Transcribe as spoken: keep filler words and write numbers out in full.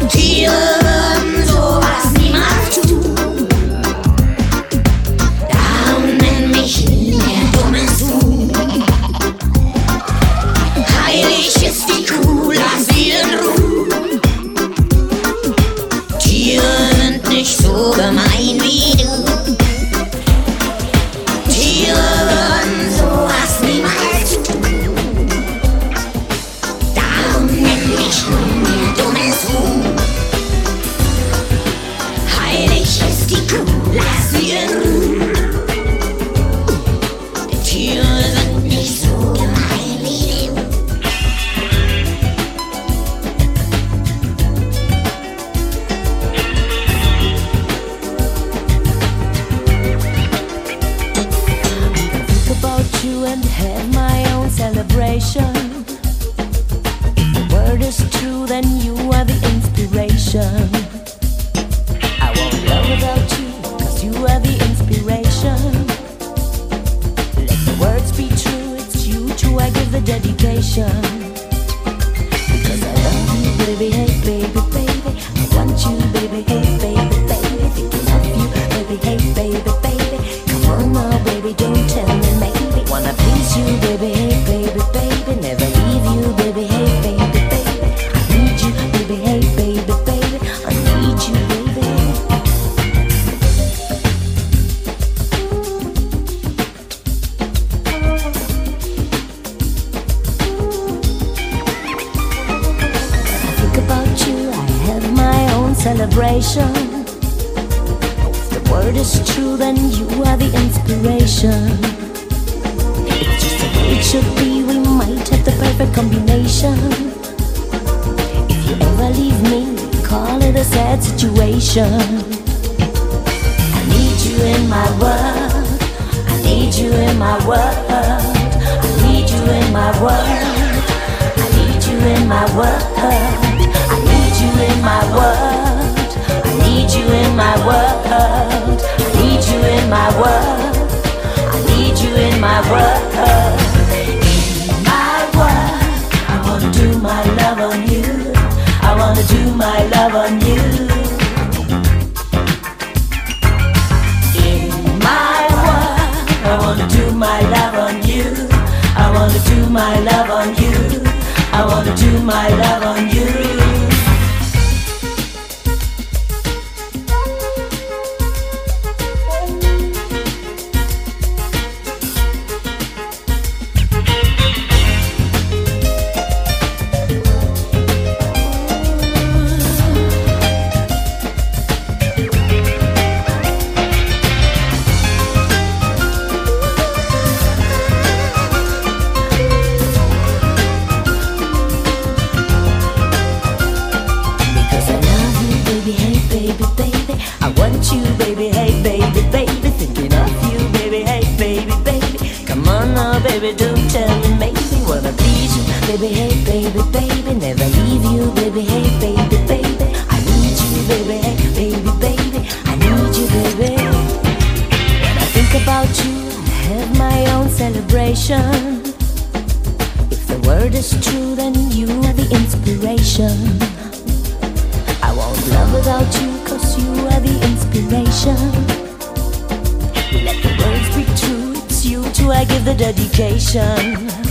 Tiere würden sowas niemals tun. Darum nenn mich nie mehr dummes Huhn. Heilig ist die Kuh, lass sie in Ruhe. Tiere sind nicht so gemein wie du. Tiere würden sowas niemals tun. Darum nenn mich nie mehr dummes Huhn. Heilig ist die Kuh, lass sie in Ruhe. Tiere sind nicht so gemein wie du. Think about you and have my own celebration. If the word is true, then you are the inspiration. I won't love without you, cause you are the inspiration. Let the words be true, it's you to I give the dedication. Because I love you, baby, hey, baby, baby. I want you, baby, hey, baby, baby. Thinking of you, baby, hey, baby, baby. Come on now, baby, don't tell me maybe. Wanna please you, baby, hey, baby, baby. Never leave you, baby, hey, baby, baby. I need you, baby, hey, baby, baby. I need you, baby. I think about you, I have my own celebration. If the word is true, then you are the inspiration. It's just the way it should be, we might have the perfect combination. If you ever leave me, call it a sad situation. I need you in my world. I need you in my world. I need you in my world. I need you in my world. I need you in my world. I need you in my world. I need you in my world. I need you in my world. In my world, I wanna do my love on you. I wanna do my love on you. In my world, I wanna do my love on you. I wanna do my love on you. I wanna do my love on you. Because I love you, baby, hey, baby, baby. I want you, baby, hey, baby, baby. Thinking of you, baby, hey, baby, baby. Come on now, baby, don't tell me maybe. Wanna please you, baby, hey, baby, baby. Never leave you, baby, hey, baby, baby. I need you, baby, hey, baby, baby. I need you, baby. When I think about you, I have my own celebration. If the word is true, then you are the inspiration. I won't love without you, cause you are the inspiration. Let the words be true, it's you to I give the dedication.